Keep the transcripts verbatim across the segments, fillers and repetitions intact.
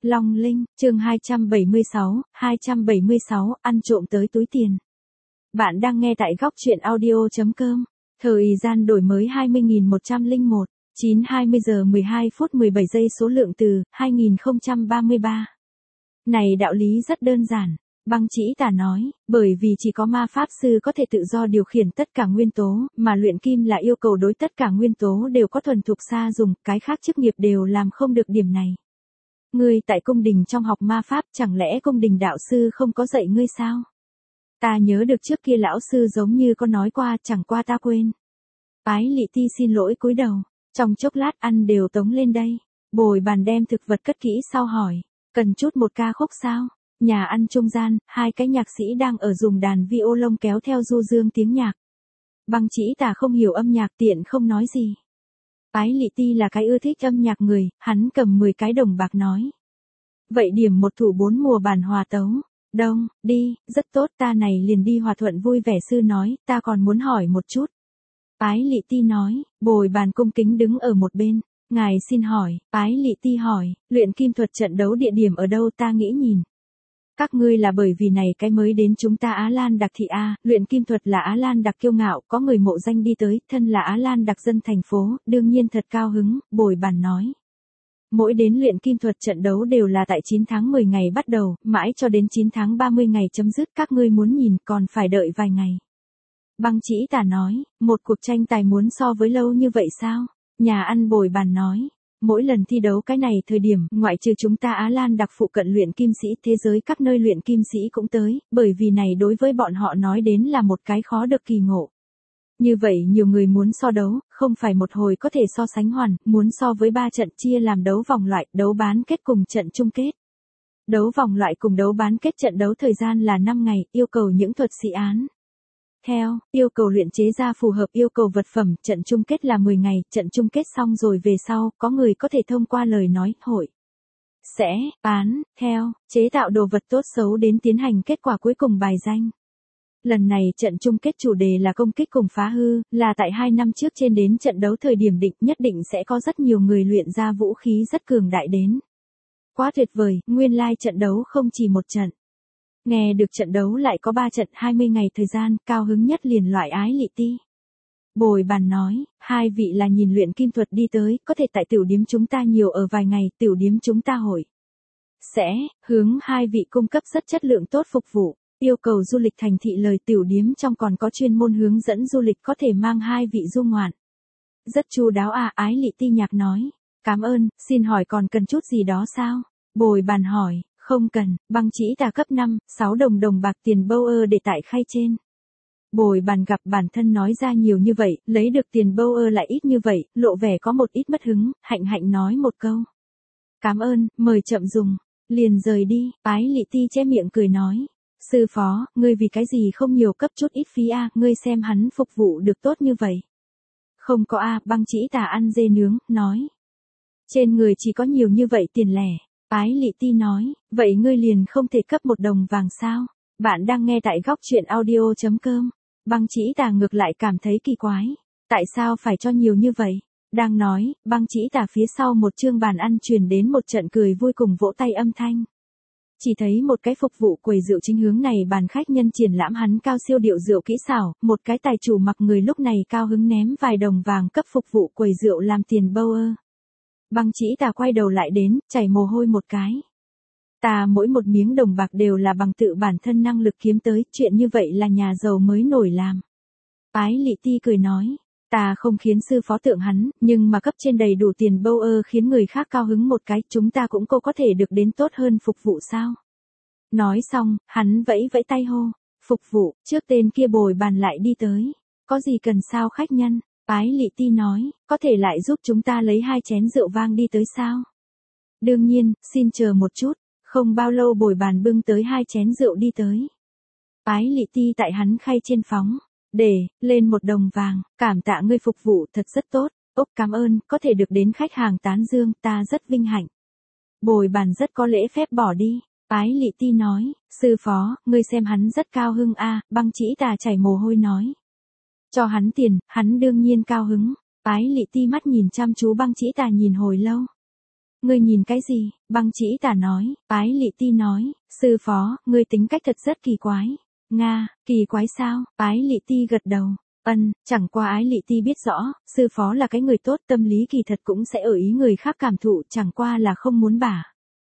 Long Linh, chương hai trăm bảy mươi sáu, hai trăm bảy mươi sáu, ăn trộm tới túi tiền. Bạn đang nghe tại góc truyện audio chấm com. Thời gian đổi mới hai mươi nghìn một trăm lẻ một, chín hai mươi giờ mười hai phút mười bảy giây số lượng từ, hai nghìn không trăm ba mươi ba. Này đạo lý rất đơn giản. Băng Chỉ Tà nói, bởi vì chỉ có ma pháp sư có thể tự do điều khiển tất cả nguyên tố, mà luyện kim là yêu cầu đối tất cả nguyên tố đều có thuần thục xa dùng, cái khác chức nghiệp đều làm không được điểm này. Ngươi tại cung đình trong học ma pháp, chẳng lẽ cung đình đạo sư không có dạy ngươi sao? Ta nhớ được trước kia lão sư giống như có nói qua, chẳng qua ta quên. Ái Lị Ti xin lỗi cúi đầu, trong chốc lát ăn đều tống lên đây. Bồi bàn đem thực vật cất kỹ sau hỏi, cần chút một ca khúc sao? Nhà ăn trung gian, hai cái nhạc sĩ đang ở dùng đàn violon kéo theo du dương tiếng nhạc. Băng Chỉ Tà không hiểu âm nhạc tiện không nói gì. Ái Lị Ti là cái ưa thích âm nhạc người, hắn cầm mười cái đồng bạc nói. Vậy điểm một thủ bốn mùa bản hòa tấu. Đông, đi, rất tốt, ta này liền đi hòa thuận vui vẻ sư nói, ta còn muốn hỏi một chút. Ái Lị Ti nói, bồi bàn cung kính đứng ở một bên. Ngài xin hỏi, Ái Lị Ti hỏi, luyện kim thuật trận đấu địa điểm ở đâu ta nghĩ nhìn. Các ngươi là bởi vì này cái mới đến chúng ta Á Lan Đặc thị A, luyện kim thuật là Á Lan Đặc kiêu ngạo, có người mộ danh đi tới, thân là Á Lan Đặc dân thành phố, đương nhiên thật cao hứng, bồi bàn nói. Mỗi đến luyện kim thuật trận đấu đều là tại chín tháng mười ngày bắt đầu, mãi cho đến chín tháng ba mươi ngày chấm dứt, các ngươi muốn nhìn còn phải đợi vài ngày. Băng Chỉ Tà nói, một cuộc tranh tài muốn so với lâu như vậy sao? Nhà ăn bồi bàn nói. Mỗi lần thi đấu cái này thời điểm, ngoại trừ chúng ta Á Lan Đặc phụ cận luyện kim sĩ, thế giới các nơi luyện kim sĩ cũng tới, bởi vì này đối với bọn họ nói đến là một cái khó được kỳ ngộ. Như vậy nhiều người muốn so đấu, không phải một hồi có thể so sánh hoàn, muốn so với ba trận chia làm đấu vòng loại, đấu bán kết cùng trận chung kết. Đấu vòng loại cùng đấu bán kết trận đấu thời gian là năm ngày, yêu cầu những thuật sĩ án. Theo, yêu cầu luyện chế ra phù hợp yêu cầu vật phẩm, trận chung kết là mười ngày, trận chung kết xong rồi về sau, có người có thể thông qua lời nói, hội. Sẽ, bán, theo, chế tạo đồ vật tốt xấu đến tiến hành kết quả cuối cùng bài danh. Lần này trận chung kết chủ đề là công kích cùng phá hư, là tại hai năm trước trên đến trận đấu thời điểm định nhất định sẽ có rất nhiều người luyện ra vũ khí rất cường đại đến. Quá tuyệt vời, nguyên lai trận đấu không chỉ một trận. Nghe được trận đấu lại có ba trận hai mươi ngày thời gian, cao hứng nhất liền loại Ái Lị Ti. Bồi bàn nói, hai vị là nhìn luyện kim thuật đi tới, có thể tại tiểu điếm chúng ta nhiều ở vài ngày, tiểu điếm chúng ta hội. Sẽ, hướng hai vị cung cấp rất chất lượng tốt phục vụ, yêu cầu du lịch thành thị lời tiểu điếm trong còn có chuyên môn hướng dẫn du lịch có thể mang hai vị du ngoạn. Rất chu đáo à, Ái Lị Ti nhạc nói, cảm ơn, xin hỏi còn cần chút gì đó sao? Bồi bàn hỏi. Không cần, Băng Chỉ Tà cấp năm, sáu đồng đồng bạc tiền bâu ơ để tại khay trên. Bồi bàn gặp bản thân nói ra nhiều như vậy, lấy được tiền bâu ơ lại ít như vậy, lộ vẻ có một ít mất hứng, hạnh hạnh nói một câu. Cảm ơn, mời chậm dùng. Liền rời đi, Ái Lị Ti che miệng cười nói. Sư phó, ngươi vì cái gì không nhiều cấp chút ít phí a, ngươi xem hắn phục vụ được tốt như vậy. Không có a, Băng Chỉ Tà ăn dê nướng, nói. Trên người chỉ có nhiều như vậy tiền lẻ. Ái Lị Ti nói, vậy ngươi liền không thể cấp một đồng vàng sao? Bạn đang nghe tại góc truyện audio chấm com. Băng Chỉ Tà ngược lại cảm thấy kỳ quái. Tại sao phải cho nhiều như vậy? Đang nói, Băng Chỉ Tà phía sau một chương bàn ăn truyền đến một trận cười vui cùng vỗ tay âm thanh. Chỉ thấy một cái phục vụ quầy rượu chính hướng này bàn khách nhân triển lãm hắn cao siêu điệu rượu kỹ xảo, một cái tài chủ mặc người lúc này cao hứng ném vài đồng vàng cấp phục vụ quầy rượu làm tiền bâu ơ. Băng Chỉ Tà quay đầu lại đến, chảy mồ hôi một cái. Ta mỗi một miếng đồng bạc đều là bằng tự bản thân năng lực kiếm tới, chuyện như vậy là nhà giàu mới nổi làm. Ái Lị Ti cười nói, ta không khiến sư phó tượng hắn, nhưng mà cấp trên đầy đủ tiền bâu ơ khiến người khác cao hứng một cái, chúng ta cũng cô có thể được đến tốt hơn phục vụ sao. Nói xong, hắn vẫy vẫy tay hô, phục vụ, trước tên kia bồi bàn lại đi tới. Có gì cần sao khách nhân? Ái Lị Ti nói, có thể lại giúp chúng ta lấy hai chén rượu vang đi tới sao? Đương nhiên, xin chờ một chút, không bao lâu bồi bàn bưng tới hai chén rượu đi tới. Ái Lị Ti tại hắn khay trên phóng, để, lên một đồng vàng, cảm tạ ngươi phục vụ thật rất tốt, ốc cảm ơn, có thể được đến khách hàng tán dương, ta rất vinh hạnh. Bồi bàn rất có lễ phép bỏ đi, Ái Lị Ti nói, sư phó, ngươi xem hắn rất cao hưng a, Băng Chỉ Tà chảy mồ hôi nói. Cho hắn tiền, hắn đương nhiên cao hứng. Ái Lị Ti mắt nhìn chăm chú Băng Chỉ Tà nhìn hồi lâu. ngươi nhìn cái gì? Băng Chỉ Tà nói, Ái Lị Ti nói, sư phó, ngươi tính cách thật rất kỳ quái. Nga, kỳ quái sao? Ái Lị Ti gật đầu. Ân, chẳng qua Ái Lị Ti biết rõ, sư phó là cái người tốt, tâm lý kỳ thật cũng sẽ ở ý người khác cảm thụ, chẳng qua là không muốn bả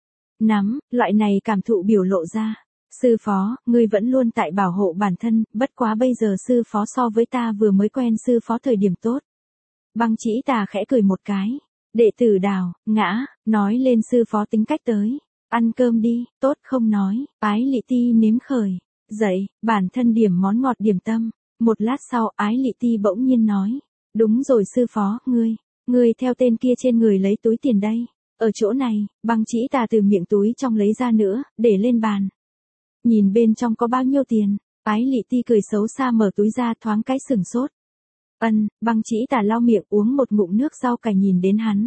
nắm, loại này cảm thụ biểu lộ ra. Sư phó, ngươi vẫn luôn tại bảo hộ bản thân, bất quá bây giờ sư phó so với ta vừa mới quen sư phó thời điểm tốt. Băng Chỉ Tà khẽ cười một cái. Đệ tử Đào, ngã, nói lên sư phó tính cách tới. Ăn cơm đi, tốt không nói. Ái Lị Ti nếm khởi. Dậy, bản thân điểm món ngọt điểm tâm. Một lát sau, Ái Lị Ti bỗng nhiên nói. Đúng rồi sư phó, ngươi, ngươi theo tên kia trên người lấy túi tiền đây. Ở chỗ này, Băng Chỉ Tà từ miệng túi trong lấy ra nữa, để lên bàn. Nhìn bên trong có bao nhiêu tiền, Ái Lị Ti cười xấu xa mở túi ra thoáng cái sừng sốt. Ân, Băng Chỉ Tà lau miệng uống một ngụm nước rau cải nhìn đến hắn.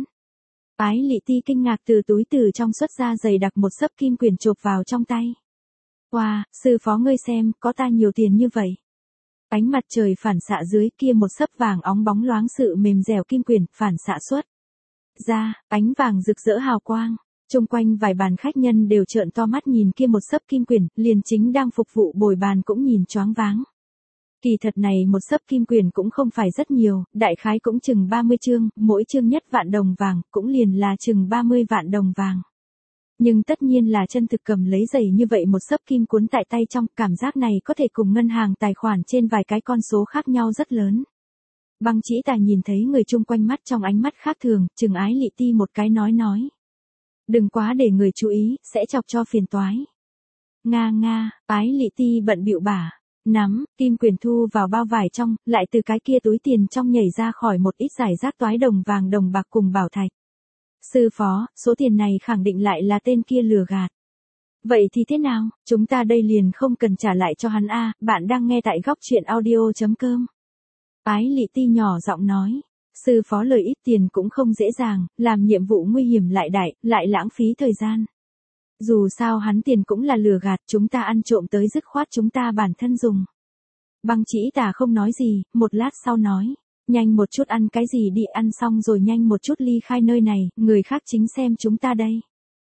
Ái Lị Ti kinh ngạc từ túi từ trong xuất ra dày đặc một xấp kim quyển chộp vào trong tay. Wow, sư phó ngươi xem, có ta nhiều tiền như vậy. Ánh mặt trời phản xạ dưới kia một xấp vàng óng bóng loáng sự mềm dẻo kim quyển phản xạ xuất ra, ánh vàng rực rỡ hào quang. Trung quanh vài bàn khách nhân đều trợn to mắt nhìn kia một xấp kim quyển, liền chính đang phục vụ bồi bàn cũng nhìn choáng váng. Kỳ thật này một xấp kim quyển cũng không phải rất nhiều, đại khái cũng chừng ba mươi chương, mỗi chương nhất vạn đồng vàng, cũng liền là chừng ba mươi vạn đồng vàng. Nhưng tất nhiên là chân thực cầm lấy giày như vậy một xấp kim cuốn tại tay trong, cảm giác này có thể cùng ngân hàng tài khoản trên vài cái con số khác nhau rất lớn. Băng Chỉ Tà nhìn thấy người chung quanh mắt trong ánh mắt khác thường, chừng Ái Lị Ti một cái nói nói. Đừng quá để người chú ý, sẽ chọc cho phiền toái. Nga nga, Ái Lị Ti bận bịu bả nắm, kim quyển thu vào bao vải trong, lại từ cái kia túi tiền trong nhảy ra khỏi một ít giải rác toái đồng vàng đồng bạc cùng bảo thạch. Sư phó, số tiền này khẳng định lại là tên kia lừa gạt. Vậy thì thế nào, chúng ta đây liền không cần trả lại cho hắn a. Bạn đang nghe tại góc truyện audio chấm com. Ái Lị Ti nhỏ giọng nói. Sư phó lời ít tiền cũng không dễ dàng, làm nhiệm vụ nguy hiểm lại đại, lại lãng phí thời gian. Dù sao hắn tiền cũng là lừa gạt, chúng ta ăn trộm tới dứt khoát chúng ta bản thân dùng. Băng Chỉ Tà không nói gì, một lát sau nói. Nhanh một chút ăn cái gì đi, ăn xong rồi nhanh một chút ly khai nơi này, người khác chính xem chúng ta đây.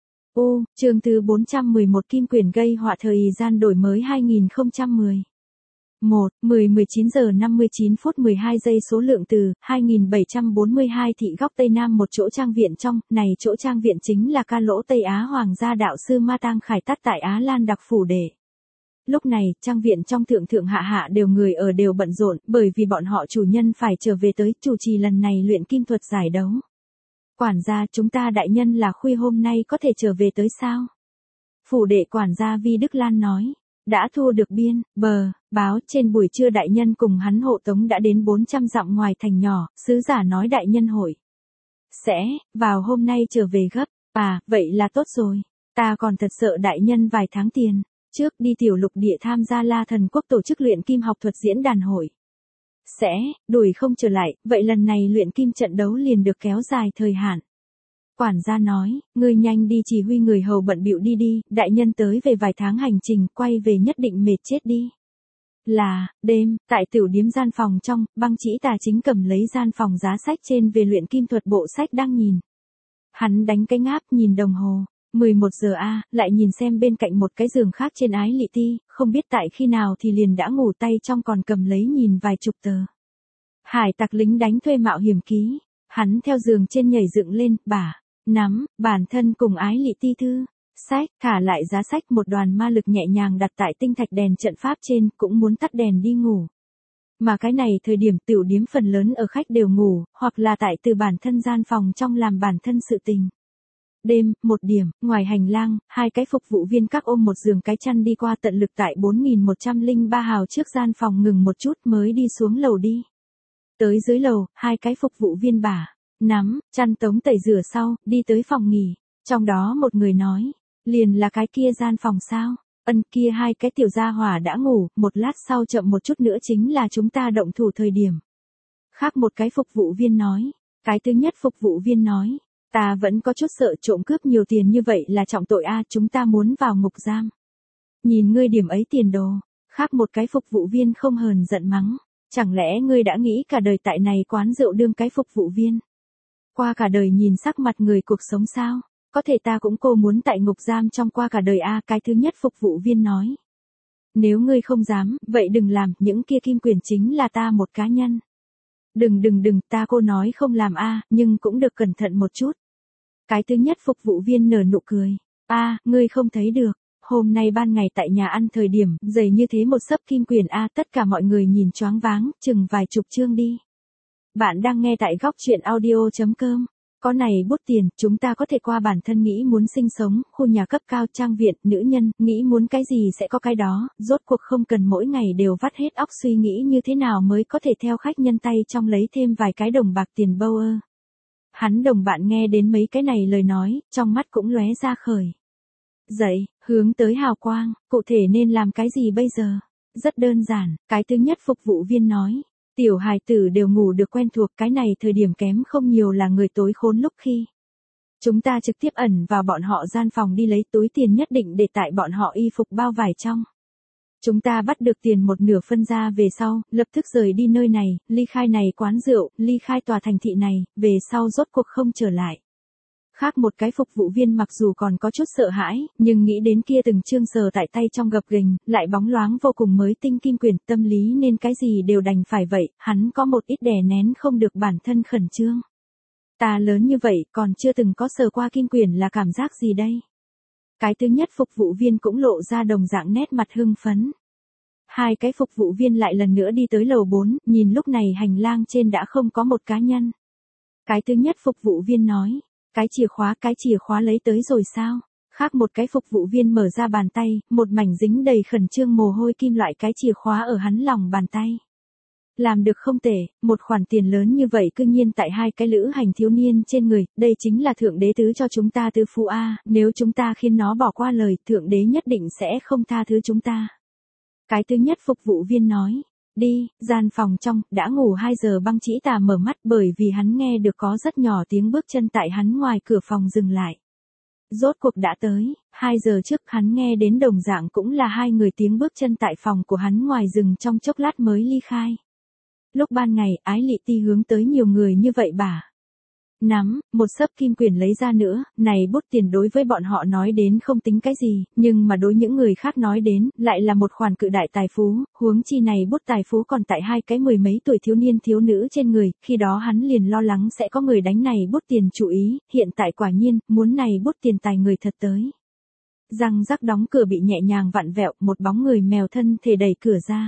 Ô, chương thứ bốn trăm mười một kim quyển gây họa thời gian đổi mới hai nghìn không trăm mười. một, mười mười chín giờ năm mươi chín phút mười hai giây số lượng từ, hai nghìn bảy trăm bốn mươi hai thị góc Tây Nam một chỗ trang viện trong, này chỗ trang viện chính là ca lỗ Tây Á Hoàng gia đạo sư Ma Tang Khải tắt tại Á Lan đặc phủ đệ. Lúc này, trang viện trong thượng thượng hạ hạ đều người ở đều bận rộn, bởi vì bọn họ chủ nhân phải trở về tới chủ trì lần này luyện kim thuật giải đấu. Quản gia, chúng ta đại nhân là khuya hôm nay có thể trở về tới sao? Phủ đệ quản gia Vi Đức Lan nói. Đã thu được biên, bờ, báo trên buổi trưa đại nhân cùng hắn hộ tống đã đến bốn trăm dặm ngoài thành nhỏ, sứ giả nói đại nhân hội. Sẽ, vào hôm nay trở về gấp, à, vậy là tốt rồi. Ta còn thật sợ đại nhân vài tháng tiền, trước đi tiểu lục địa tham gia La Thần Quốc tổ chức luyện kim học thuật diễn đàn hội. Sẽ, đuổi không trở lại, vậy lần này luyện kim trận đấu liền được kéo dài thời hạn. Quản gia nói, ngươi nhanh đi chỉ huy người hầu bận bịu đi đi, đại nhân tới về vài tháng hành trình, quay về nhất định mệt chết đi. Là, đêm, tại tiểu điếm gian phòng trong, Băng Chỉ Tà chính cầm lấy gian phòng giá sách trên về luyện kim thuật bộ sách đang nhìn. Hắn đánh cái ngáp nhìn đồng hồ, mười một giờ a, lại nhìn xem bên cạnh một cái giường khác trên Ái Lị Ti, không biết tại khi nào thì liền đã ngủ tay trong còn cầm lấy nhìn vài chục tờ. Hải tặc lính đánh thuê mạo hiểm ký, hắn theo giường trên nhảy dựng lên, bả nắm, bản thân cùng Ái Lị Ti thư, sách, thả lại giá sách một đoàn ma lực nhẹ nhàng đặt tại tinh thạch đèn trận pháp trên, cũng muốn tắt đèn đi ngủ. Mà cái này thời điểm tiểu điếm phần lớn ở khách đều ngủ, hoặc là tại từ bản thân gian phòng trong làm bản thân sự tình. Đêm, một điểm, ngoài hành lang, hai cái phục vụ viên các ôm một giường cái chăn đi qua tận lực tại bốn nghìn một trăm lẻ ba hào trước gian phòng ngừng một chút mới đi xuống lầu đi. Tới dưới lầu, hai cái phục vụ viên bả nắm, chăn tống tẩy rửa sau, đi tới phòng nghỉ. Trong đó một người nói, liền là cái kia gian phòng sao? Ân, kia hai cái tiểu gia hỏa đã ngủ, một lát sau chậm một chút nữa chính là chúng ta động thủ thời điểm. Khác một cái phục vụ viên nói, cái thứ nhất phục vụ viên nói, ta vẫn có chút sợ trộm cướp nhiều tiền như vậy là trọng tội a, chúng ta muốn vào ngục giam. Nhìn ngươi điểm ấy tiền đồ, khác một cái phục vụ viên không hờn giận mắng, chẳng lẽ ngươi đã nghĩ cả đời tại này quán rượu đương cái phục vụ viên? Qua cả đời nhìn sắc mặt người cuộc sống sao? Có thể ta cũng cô muốn tại ngục giam trong qua cả đời a, cái thứ nhất phục vụ viên nói. Nếu ngươi không dám, vậy đừng làm, những kia kim quyển chính là ta một cá nhân. Đừng đừng đừng, ta cô nói không làm a, nhưng cũng được cẩn thận một chút. Cái thứ nhất phục vụ viên nở nụ cười. A, ngươi không thấy được. Hôm nay ban ngày tại nhà ăn thời điểm, dày như thế một sấp kim quyển a, tất cả mọi người nhìn choáng váng, chừng vài chục chương đi. Bạn đang nghe tại góc chuyện audio chấm com. Có này bút tiền, chúng ta có thể qua bản thân nghĩ muốn sinh sống, khu nhà cấp cao, trang viện, nữ nhân, nghĩ muốn cái gì sẽ có cái đó, rốt cuộc không cần mỗi ngày đều vắt hết óc suy nghĩ như thế nào mới có thể theo khách nhân tay trong lấy thêm vài cái đồng bạc tiền bâu ơ. Hắn đồng bạn nghe đến mấy cái này lời nói, trong mắt cũng lóe ra khởi. Dậy, hướng tới hào quang, cụ thể nên làm cái gì bây giờ? Rất đơn giản, cái thứ nhất phục vụ viên nói. Tiểu hài tử đều ngủ được quen thuộc, cái này thời điểm kém không nhiều là người tối khốn lúc khi. Chúng ta trực tiếp ẩn vào bọn họ gian phòng đi lấy túi tiền nhất định để tại bọn họ y phục bao vải trong. Chúng ta bắt được tiền một nửa phân ra về sau, lập tức rời đi nơi này, ly khai này quán rượu, ly khai tòa thành thị này, về sau rốt cuộc không trở lại. Khác một cái phục vụ viên mặc dù còn có chút sợ hãi, nhưng nghĩ đến kia từng chương sờ tại tay trong gập ghềnh, lại bóng loáng vô cùng mới tinh kim quyển, tâm lý nên cái gì đều đành phải vậy, hắn có một ít đè nén không được bản thân khẩn trương. Ta lớn như vậy, còn chưa từng có sờ qua kim quyển là cảm giác gì đây? Cái thứ nhất phục vụ viên cũng lộ ra đồng dạng nét mặt hưng phấn. Hai cái phục vụ viên lại lần nữa đi tới lầu bốn, nhìn lúc này hành lang trên đã không có một cá nhân. Cái thứ nhất phục vụ viên nói. Cái chìa khóa, cái chìa khóa lấy tới rồi sao? Khác một cái phục vụ viên mở ra bàn tay, một mảnh dính đầy khẩn trương mồ hôi kim loại cái chìa khóa ở hắn lòng bàn tay. Làm được không tệ, một khoản tiền lớn như vậy cư nhiên tại hai cái lữ hành thiếu niên trên người, đây chính là thượng đế tứ cho chúng ta tư phú a, nếu chúng ta khiến nó bỏ qua lời, thượng đế nhất định sẽ không tha thứ chúng ta. Cái thứ nhất phục vụ viên nói. Đi, gian phòng trong, đã ngủ hai giờ Băng Chỉ Tà mở mắt bởi vì hắn nghe được có rất nhỏ tiếng bước chân tại hắn ngoài cửa phòng dừng lại. Rốt cuộc đã tới, hai giờ trước hắn nghe đến đồng dạng cũng là hai người tiếng bước chân tại phòng của hắn ngoài dừng trong chốc lát mới ly khai. Lúc ban ngày, Ái Lị Ti hướng tới nhiều người như vậy bà. Nắm, một sấp kim quyển lấy ra nữa, này bút tiền đối với bọn họ nói đến không tính cái gì, nhưng mà đối những người khác nói đến, lại là một khoản cự đại tài phú, huống chi này bút tài phú còn tại hai cái mười mấy tuổi thiếu niên thiếu nữ trên người, khi đó hắn liền lo lắng sẽ có người đánh này bút tiền chú ý, hiện tại quả nhiên, muốn này bút tiền tài người thật tới. Răng rắc đóng cửa bị nhẹ nhàng vặn vẹo, một bóng người mèo thân thể đẩy cửa ra.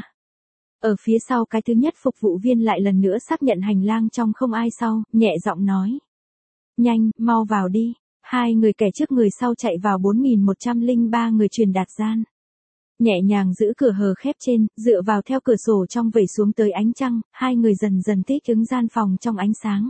Ở phía sau cái thứ nhất phục vụ viên lại lần nữa xác nhận hành lang trong không ai sau, nhẹ giọng nói. Nhanh, mau vào đi. Hai người kẻ trước người sau chạy vào bốn nghìn một trăm lẻ ba người truyền đạt gian. Nhẹ nhàng giữ cửa hờ khép trên, dựa vào theo cửa sổ trong vẩy xuống tới ánh trăng, hai người dần dần thích ứng gian phòng trong ánh sáng.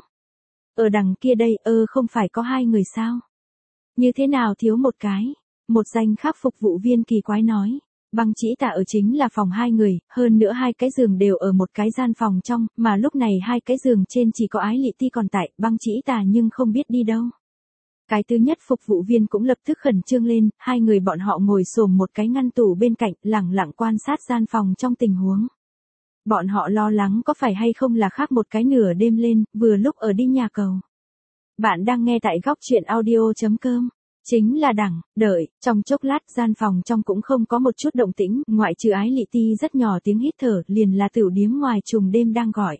Ở đằng kia đây, ơ không phải có hai người sao? Như thế nào thiếu một cái? Một danh khác phục vụ viên kỳ quái nói. Băng Chỉ Tà ở chính là phòng hai người, hơn nữa hai cái giường đều ở một cái gian phòng trong, mà lúc này hai cái giường trên chỉ có Ái Lị Ti còn tại, Băng Chỉ Tà nhưng không biết đi đâu. Cái thứ nhất phục vụ viên cũng lập tức khẩn trương lên, hai người bọn họ ngồi xổm một cái ngăn tủ bên cạnh, lẳng lặng quan sát gian phòng trong tình huống. Bọn họ lo lắng có phải hay không là khác một cái nửa đêm lên, vừa lúc ở đi nhà cầu. Bạn đang nghe tại góc chuyện audio chấm com. Chính là đẳng, đợi, trong chốc lát gian phòng trong cũng không có một chút động tĩnh, ngoại trừ Ái Lị Ti rất nhỏ tiếng hít thở, liền là tửu điếm ngoài trùng đêm đang gọi.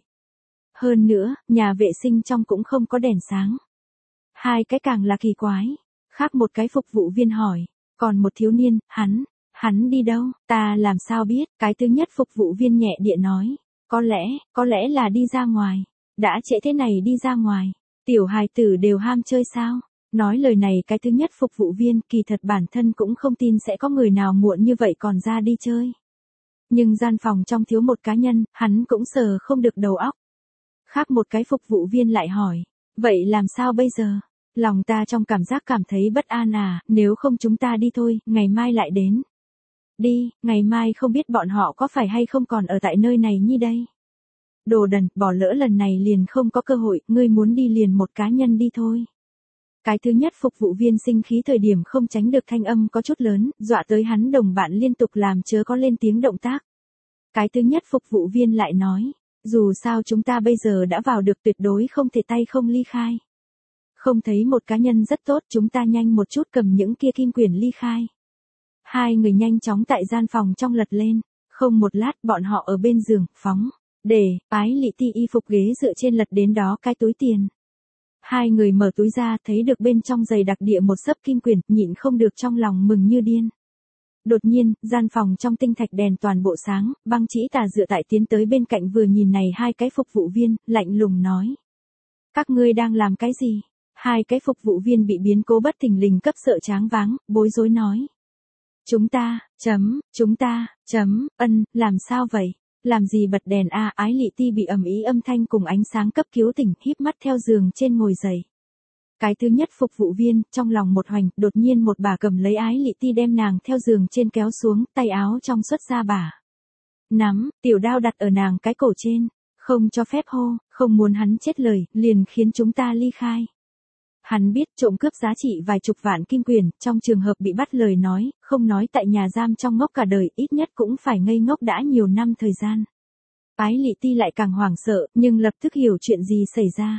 Hơn nữa, nhà vệ sinh trong cũng không có đèn sáng. Hai cái càng là kỳ quái. Khác một cái phục vụ viên hỏi, còn một thiếu niên, hắn, hắn đi đâu, ta làm sao biết, cái thứ nhất phục vụ viên nhẹ địa nói, có lẽ, có lẽ là đi ra ngoài, đã trễ thế này đi ra ngoài, tiểu hài tử đều ham chơi sao? Nói lời này cái thứ nhất phục vụ viên kỳ thật bản thân cũng không tin sẽ có người nào muộn như vậy còn ra đi chơi. Nhưng gian phòng trong thiếu một cá nhân, hắn cũng sờ không được đầu óc. Khác một cái phục vụ viên lại hỏi, vậy làm sao bây giờ? Lòng ta trong cảm giác cảm thấy bất an à, nếu không chúng ta đi thôi, ngày mai lại đến. Đi, ngày mai không biết bọn họ có phải hay không còn ở tại nơi này như đây. Đồ đần, bỏ lỡ lần này liền không có cơ hội, ngươi muốn đi liền một cá nhân đi thôi. Cái thứ nhất phục vụ viên sinh khí thời điểm không tránh được thanh âm có chút lớn, dọa tới hắn đồng bạn liên tục làm chớ có lên tiếng động tác. Cái thứ nhất phục vụ viên lại nói, dù sao chúng ta bây giờ đã vào được tuyệt đối không thể tay không ly khai. Không thấy một cá nhân rất tốt, chúng ta nhanh một chút cầm những kia kim quyển ly khai. Hai người nhanh chóng tại gian phòng trong lật lên, không một lát bọn họ ở bên giường, phóng, để, Ái Lị Ti y phục ghế dựa trên lật đến đó cái túi tiền. Hai người mở túi ra thấy được bên trong giày đặc địa một xấp kim quyển, nhịn không được trong lòng mừng như điên. Đột nhiên, gian phòng trong tinh thạch đèn toàn bộ sáng, Băng Chỉ Tà dựa tại tiến tới bên cạnh vừa nhìn này hai cái phục vụ viên, lạnh lùng nói. Các ngươi đang làm cái gì? Hai cái phục vụ viên bị biến cố bất thình lình cấp sợ tráng váng, bối rối nói. Chúng ta, chấm, chúng ta, chấm, ân, làm sao vậy? Làm gì bật đèn a? Ái Lị Ti bị ầm ĩ âm thanh cùng ánh sáng cấp cứu tỉnh, híp mắt theo giường trên ngồi dậy. Cái thứ nhất phục vụ viên, trong lòng một hoành, đột nhiên một bà cầm lấy Ái Lị Ti đem nàng theo giường trên kéo xuống, tay áo trong xuất ra bà. Nắm, tiểu đao đặt ở nàng cái cổ trên, không cho phép hô, không muốn hắn chết lời, liền khiến chúng ta ly khai. Hắn biết trộm cướp giá trị vài chục vạn kim quyển, trong trường hợp bị bắt lời nói, không nói tại nhà giam trong ngốc cả đời, ít nhất cũng phải ngây ngốc đã nhiều năm thời gian. Ái Lị Ti lại càng hoảng sợ, nhưng lập tức hiểu chuyện gì xảy ra.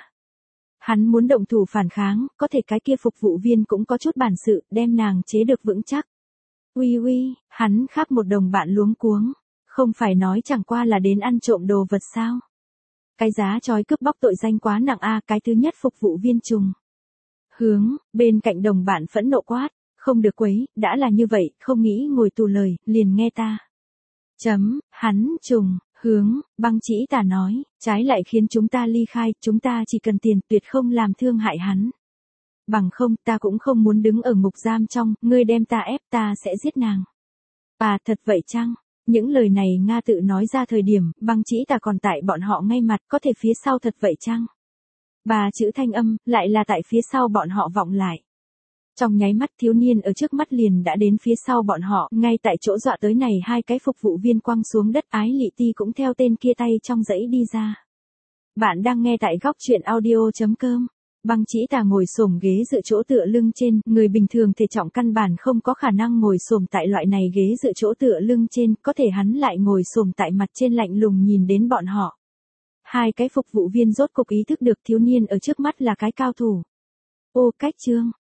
Hắn muốn động thủ phản kháng, có thể cái kia phục vụ viên cũng có chút bản sự, đem nàng chế được vững chắc. Uy uy, hắn khác một đồng bạn luống cuống, không phải nói chẳng qua là đến ăn trộm đồ vật sao. Cái giá trói cướp bóc tội danh quá nặng a. Cái thứ nhất phục vụ viên trùng hướng, bên cạnh đồng bạn phẫn nộ quát, không được quấy, đã là như vậy, không nghĩ ngồi tù lời, liền nghe ta. Chấm, hắn, trùng, hướng, Băng Chỉ Tà nói, trái lại khiến chúng ta ly khai, chúng ta chỉ cần tiền, tuyệt không làm thương hại hắn. Bằng không, ta cũng không muốn đứng ở ngục giam trong, ngươi đem ta ép, ta sẽ giết nàng. À, thật vậy chăng? Những lời này Nga tự nói ra thời điểm, Băng Chỉ Tà còn tại bọn họ ngay mặt, có thể phía sau thật vậy chăng? Ba chữ thanh âm, lại là tại phía sau bọn họ vọng lại. Trong nháy mắt thiếu niên ở trước mắt liền đã đến phía sau bọn họ, ngay tại chỗ dọa tới này hai cái phục vụ viên quăng xuống đất. Ái Lị Ti cũng theo tên kia tay trong dãy đi ra. Bạn đang nghe tại góc truyện audio chấm com. Băng Chỉ Tà ngồi xổm ghế dựa chỗ tựa lưng trên, người bình thường thể trọng căn bản không có khả năng ngồi xổm tại loại này ghế dựa chỗ tựa lưng trên, có thể hắn lại ngồi xổm tại mặt trên lạnh lùng nhìn đến bọn họ. Hai cái phục vụ viên rốt cục ý thức được thiếu niên ở trước mắt là cái cao thủ. Ô cách trương,